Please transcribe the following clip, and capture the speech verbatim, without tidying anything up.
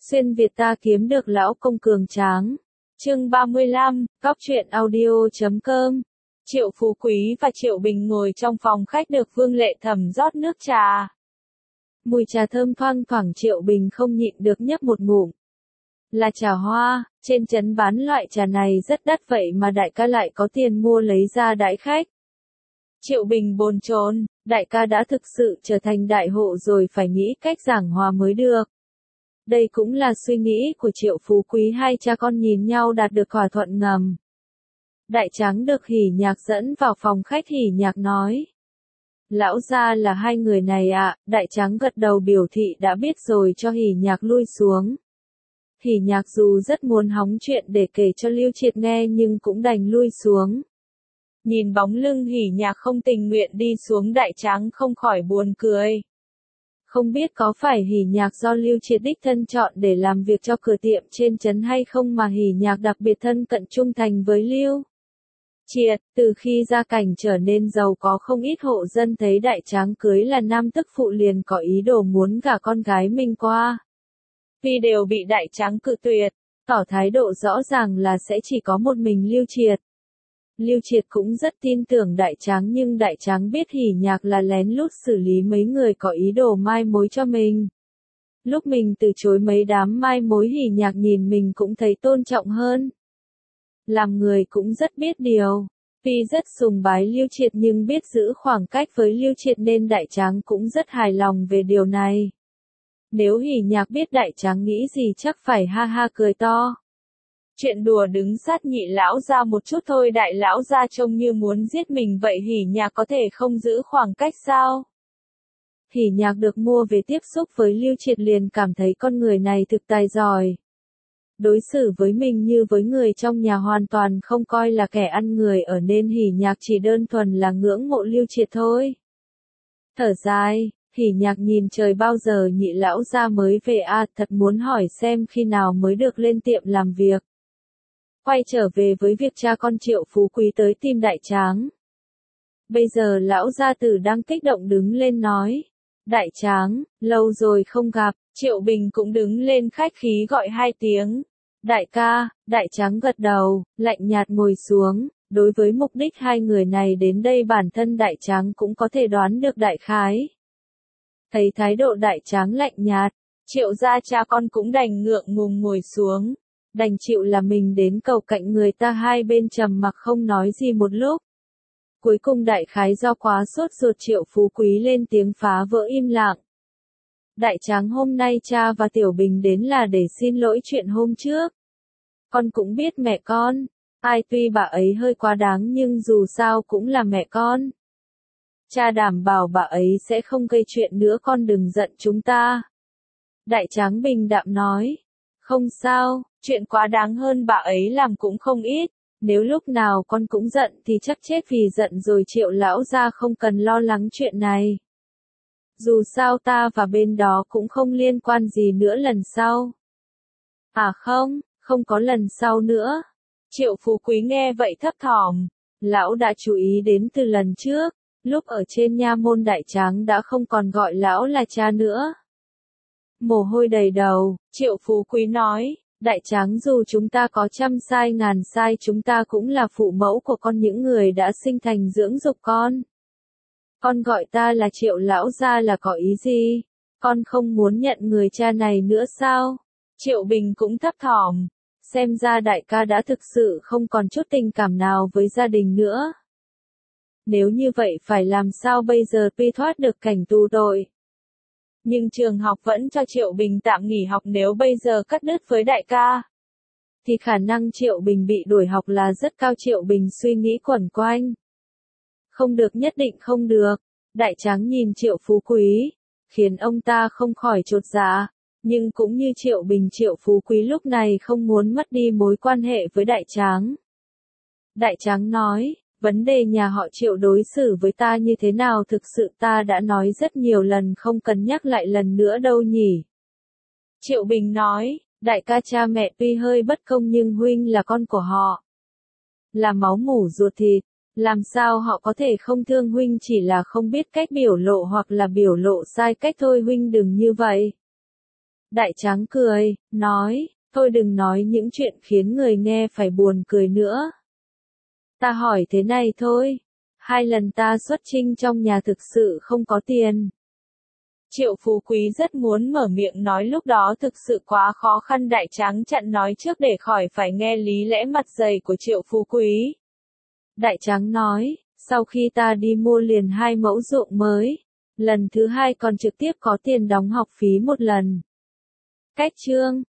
Xuyên Việt ta kiếm được lão công cường tráng. Chương ba mươi lăm, Góc truyện audio chấm com. Triệu Phú Quý và Triệu Bình ngồi trong phòng khách được Vương Lệ Thẩm rót nước trà. Mùi trà thơm thoang thoảng, Triệu Bình không nhịn được nhấp một ngụm. Là trà hoa, trên trấn bán loại trà này rất đắt vậy mà đại ca lại có tiền mua lấy ra đãi khách. Triệu Bình bồn chồn, đại ca đã thực sự trở thành đại hộ rồi, phải nghĩ cách giảng hòa mới được. Đây cũng là suy nghĩ của Triệu Phú Quý, hai cha con nhìn nhau đạt được thỏa thuận ngầm. Đại Tráng được Hỉ Nhạc dẫn vào phòng khách, Hỉ Nhạc nói. Lão gia là hai người này ạ. À? Đại Tráng gật đầu biểu thị đã biết rồi, cho Hỉ Nhạc lui xuống. Hỉ Nhạc dù rất muốn hóng chuyện để kể cho Lưu Triệt nghe nhưng cũng đành lui xuống. Nhìn bóng lưng Hỉ Nhạc không tình nguyện đi xuống, Đại Tráng không khỏi buồn cười. Không biết có phải Hỉ Nhạc do Lưu Triệt đích thân chọn để làm việc cho cửa tiệm trên trấn hay không mà Hỉ Nhạc đặc biệt thân cận trung thành với Lưu Triệt. Từ khi gia cảnh trở nên giàu có, không ít hộ dân thấy Đại Tráng cưới là nam tức phụ liền có ý đồ muốn gả con gái mình qua. Vì đều bị Đại Tráng cự tuyệt, tỏ thái độ rõ ràng là sẽ chỉ có một mình Lưu Triệt. Lưu Triệt cũng rất tin tưởng Đại Tráng, nhưng Đại Tráng biết Hỉ Nhạc là lén lút xử lý mấy người có ý đồ mai mối cho mình. Lúc mình từ chối mấy đám mai mối, Hỉ Nhạc nhìn mình cũng thấy tôn trọng hơn. Làm người cũng rất biết điều. Tuy rất sùng bái Lưu Triệt nhưng biết giữ khoảng cách với Lưu Triệt nên Đại Tráng cũng rất hài lòng về điều này. Nếu Hỉ Nhạc biết Đại Tráng nghĩ gì chắc phải ha ha cười to. Chuyện đùa đứng sát Nhị lão gia một chút thôi, Đại lão gia trông như muốn giết mình vậy, Hỉ Nhạc có thể không giữ khoảng cách sao? Hỉ Nhạc được mua về tiếp xúc với Lưu Triệt liền cảm thấy con người này thực tài giỏi. Đối xử với mình như với người trong nhà, hoàn toàn không coi là kẻ ăn người ở, nên Hỉ Nhạc chỉ đơn thuần là ngưỡng mộ Lưu Triệt thôi. Thở dài, Hỉ Nhạc nhìn trời, bao giờ Nhị lão gia mới về a? À, thật muốn hỏi xem khi nào mới được lên tiệm làm việc. Quay trở về với việc cha con, Triệu Phú Quý tới tìm Đại Tráng. Bây giờ lão gia tử đang kích động đứng lên nói. Đại Tráng, lâu rồi không gặp. Triệu Bình cũng đứng lên khách khí gọi hai tiếng. Đại ca. Đại Tráng gật đầu, lạnh nhạt ngồi xuống. Đối với mục đích hai người này đến đây, bản thân Đại Tráng cũng có thể đoán được đại khái. Thấy thái độ Đại Tráng lạnh nhạt, Triệu gia cha con cũng đành ngượng ngùng ngồi xuống. Đành chịu là mình đến cầu cạnh người ta, hai bên trầm mặc không nói gì một lúc. Cuối cùng đại khái do quá sốt ruột, Triệu Phú Quý lên tiếng phá vỡ im lặng. Đại Tráng, hôm nay cha và Tiểu Bình đến là để xin lỗi chuyện hôm trước. Con cũng biết mẹ con. Ai, tuy bà ấy hơi quá đáng nhưng dù sao cũng là mẹ con. Cha đảm bảo bà ấy sẽ không gây chuyện nữa, con đừng giận chúng ta. Đại Tráng bình đạm nói. Không sao, chuyện quá đáng hơn bà ấy làm cũng không ít. Nếu lúc nào con cũng giận thì chắc chết vì giận rồi, Triệu lão gia không cần lo lắng chuyện này. Dù sao ta và bên đó cũng không liên quan gì nữa lần sau. À không, không có lần sau nữa. Triệu Phú Quý nghe vậy thấp thỏm. Lão đã chú ý đến từ lần trước, lúc ở trên nha môn Đại Tráng đã không còn gọi lão là cha nữa. Mồ hôi đầy đầu, Triệu Phú Quý nói. Đại Tráng, dù chúng ta có trăm sai ngàn sai, chúng ta cũng là phụ mẫu của con, những người đã sinh thành dưỡng dục con. Con gọi ta là Triệu lão gia là có ý gì? Con không muốn nhận người cha này nữa sao? Triệu Bình cũng thấp thỏm. Xem ra đại ca đã thực sự không còn chút tình cảm nào với gia đình nữa. Nếu như vậy phải làm sao bây giờ, tuy thoát được cảnh tù tội. Nhưng trường học vẫn cho Triệu Bình tạm nghỉ học, nếu bây giờ cắt đứt với đại ca thì khả năng Triệu Bình bị đuổi học là rất cao. Triệu Bình suy nghĩ quẩn quanh. Không được, nhất định không được. Đại Tráng nhìn Triệu Phú Quý, khiến ông ta không khỏi chột dạ. Nhưng cũng như Triệu Bình, Triệu Phú Quý lúc này không muốn mất đi mối quan hệ với Đại Tráng. Đại Tráng nói. Vấn đề nhà họ Triệu đối xử với ta như thế nào thực sự ta đã nói rất nhiều lần, không cần nhắc lại lần nữa đâu nhỉ. Triệu Bình nói, đại ca, cha mẹ tuy hơi bất công nhưng huynh là con của họ. Là máu mủ ruột thịt, làm sao họ có thể không thương huynh, chỉ là không biết cách biểu lộ hoặc là biểu lộ sai cách thôi, huynh đừng như vậy. Đại Tráng cười, nói, thôi đừng nói những chuyện khiến người nghe phải buồn cười nữa. Ta hỏi thế này thôi, hai lần ta xuất chinh trong nhà thực sự không có tiền. Triệu Phú Quý rất muốn mở miệng nói lúc đó thực sự quá khó khăn, Đại Tráng chặn nói trước để khỏi phải nghe lý lẽ mặt dày của Triệu Phú Quý. Đại Tráng nói, sau khi ta đi mua liền hai mẫu ruộng mới, lần thứ hai còn trực tiếp có tiền đóng học phí một lần. Cách chương